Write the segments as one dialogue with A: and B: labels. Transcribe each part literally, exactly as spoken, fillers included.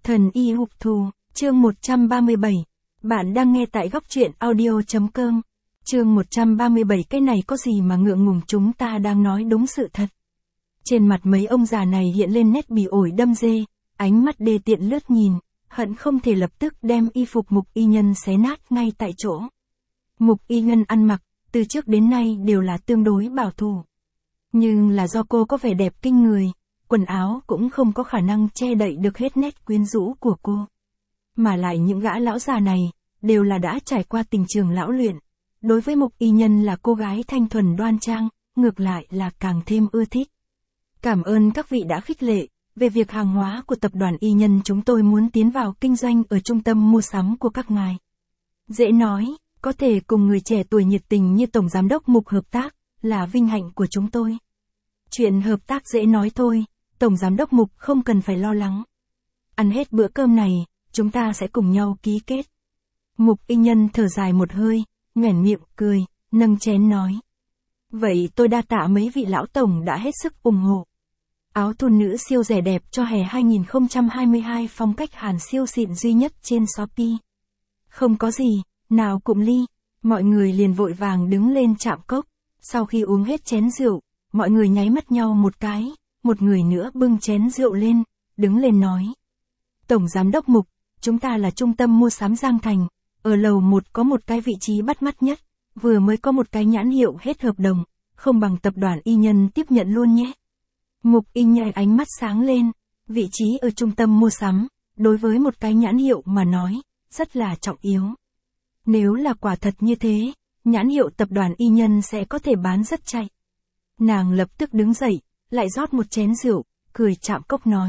A: Thần y hục thù, chương một trăm ba mươi bảy. Bạn đang nghe tại góc truyện audio.com. Chương một trăm ba mươi bảy. Cái này có gì mà ngượng ngùng, chúng ta đang nói đúng sự thật. Trên mặt mấy ông già này hiện lên nét bỉ ổi đâm dê, ánh mắt đê tiện lướt nhìn, hận không thể lập tức đem y phục Mục y nhân xé nát ngay tại chỗ. Mục y nhân ăn mặc, từ trước đến nay đều là tương đối bảo thủ. Nhưng là do cô có vẻ đẹp kinh người, quần áo cũng không có khả năng che đậy được hết nét quyến rũ của cô. Mà lại những gã lão già này, đều là đã trải qua tình trường lão luyện. Đối với Mục y nhân là cô gái thanh thuần đoan trang, ngược lại là càng thêm ưa thích. Cảm ơn các vị đã khích lệ, về việc hàng hóa của tập đoàn y nhân chúng tôi muốn tiến vào kinh doanh ở trung tâm mua sắm của các ngài. Dễ nói, có thể cùng người trẻ tuổi nhiệt tình như Tổng Giám đốc Mục hợp tác, là vinh hạnh của chúng tôi. Chuyện hợp tác dễ nói thôi, Tổng Giám đốc Mục không cần phải lo lắng. Ăn hết bữa cơm này, chúng ta sẽ cùng nhau ký kết. Mục y nhân thở dài một hơi, nhoẻn miệng cười, nâng chén nói. Vậy tôi đa tạ mấy vị lão tổng đã hết sức ủng hộ. Áo thun nữ siêu rẻ đẹp cho hè hai không hai hai, phong cách Hàn siêu xịn duy nhất trên Shopee. Không có gì, nào cụm ly, mọi người liền vội vàng đứng lên chạm cốc. Sau khi uống hết chén rượu, mọi người nháy mắt nhau một cái, một người nữa bưng chén rượu lên, đứng lên nói. Tổng Giám đốc Mục, chúng ta là trung tâm mua sắm Giang Thành, ở lầu một có một cái vị trí bắt mắt nhất, vừa mới có một cái nhãn hiệu hết hợp đồng, không bằng tập đoàn y nhân tiếp nhận luôn nhé. Mục y nhân ánh mắt sáng lên, vị trí ở trung tâm mua sắm, đối với một cái nhãn hiệu mà nói, rất là trọng yếu. Nếu là quả thật như thế, nhãn hiệu tập đoàn y nhân sẽ có thể bán rất chạy. Nàng lập tức đứng dậy, lại rót một chén rượu, cười chạm cốc nói.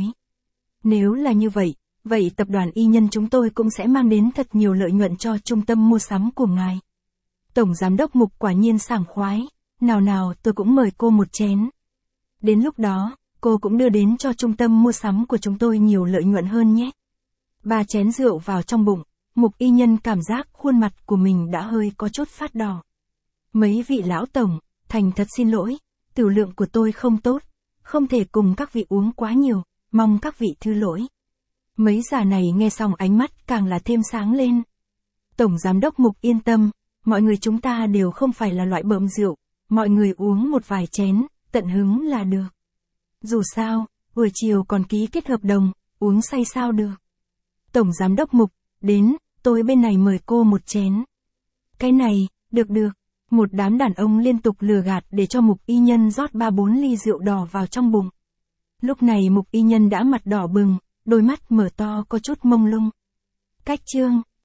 A: Nếu là như vậy, vậy tập đoàn y nhân chúng tôi cũng sẽ mang đến thật nhiều lợi nhuận cho trung tâm mua sắm của ngài. Tổng Giám đốc Mục quả nhiên sảng khoái, nào nào tôi cũng mời cô một chén. Đến lúc đó, cô cũng đưa đến cho trung tâm mua sắm của chúng tôi nhiều lợi nhuận hơn nhé. Ba chén rượu vào trong bụng, Mục y nhân cảm giác khuôn mặt của mình đã hơi có chút phát đỏ. Mấy vị lão tổng, thành thật xin lỗi, tiểu lượng của tôi không tốt, không thể cùng các vị uống quá nhiều, mong các vị thứ lỗi. Mấy già này nghe xong ánh mắt càng là thêm sáng lên. Tổng Giám đốc Mục yên tâm, mọi người chúng ta đều không phải là loại bợm rượu, mọi người uống một vài chén, tận hứng là được. Dù sao, buổi chiều còn ký kết hợp đồng, uống say sao được. Tổng Giám đốc Mục, đến, tôi bên này mời cô một chén. Cái này, được được. Một đám đàn ông liên tục lừa gạt để cho Mục y nhân rót ba bốn ly rượu đỏ vào trong bụng. Lúc này Mục y nhân đã mặt đỏ bừng, đôi mắt mở to có chút mông lung. Cách chương